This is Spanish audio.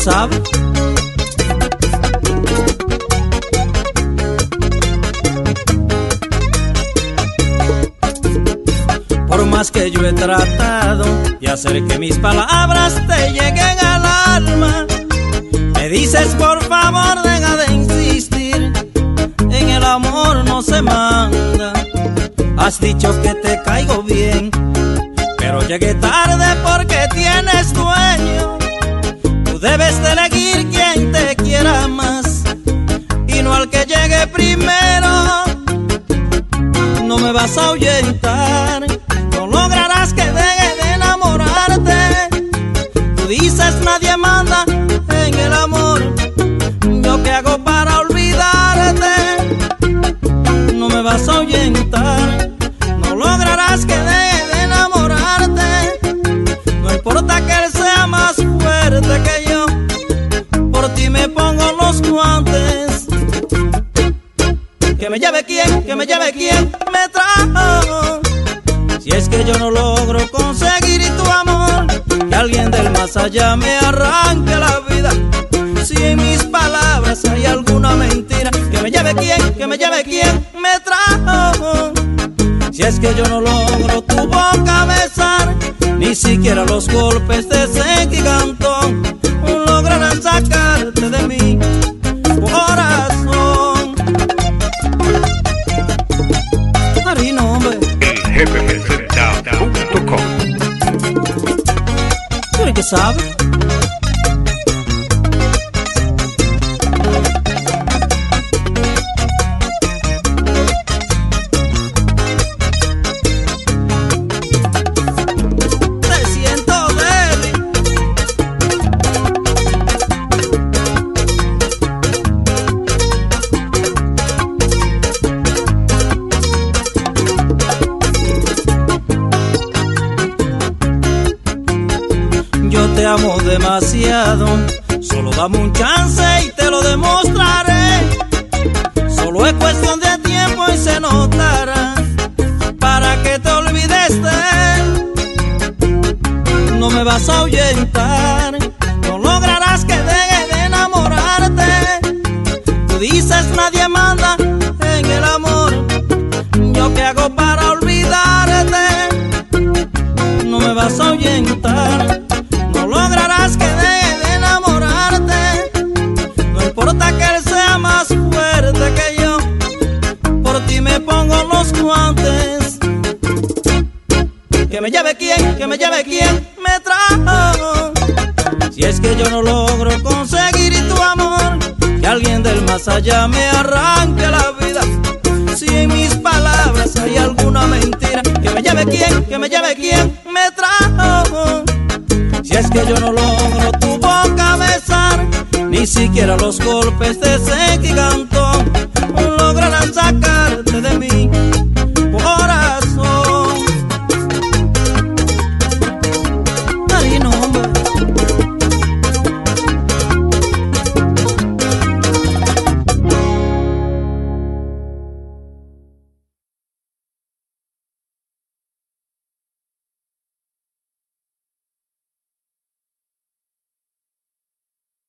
sabe. Por más que yo he tratado de hacer que mis palabras te lleguen al alma, me dices por favor deja de insistir, en el amor no se manda. Has dicho que te caigo bien, pero llegué tarde porque tienes dueño. Tú debes de elegir quien te quiera más y no al que llegue primero. No me vas a ahuyentar, no lograrás que deje de enamorarte. Tú dices nadie manda en el amor, ¿yo qué hago para olvidarte? No me vas a ahuyentar, no lograrás que deje de enamorarte. No importa que él sea más fuerte que yo, por ti me pongo los guantes. Que me lleve quien me trajo. Si es que yo no logro conseguir tu amor, que alguien del más allá me arranque la vida. Si en mis palabras hay alguna mentira, que me lleve quien me trajo. Si es que yo no logro tu boca besar, ni siquiera los golpes de ese gigantón lograrán sacarte de mi corazón. Marino, hombre. eljefe.com. ¿Tú eres que sabe? Te amo demasiado, solo dame un chance y te lo demostraré. Solo es cuestión de tiempo y se notará para que te olvides de él. No me vas a ahuyentar, no lograrás que deje de enamorarte. Tú dices nadie manda en el amor, ¿yo qué hago para olvidarte? No me vas a ahuyentar, no lograrás que deje de enamorarte. No importa que él sea más fuerte que yo, por ti me pongo los guantes. Que me lleve quien me trajo. Si es que yo no logro conseguir tu amor, que alguien del más allá me arranque la vida. Si en mis palabras hay alguna mentira, que me lleve quien me trajo. Si es que yo no logro tu boca besar, ni siquiera los golpes de ese gigantón lograrán sacarte de mí.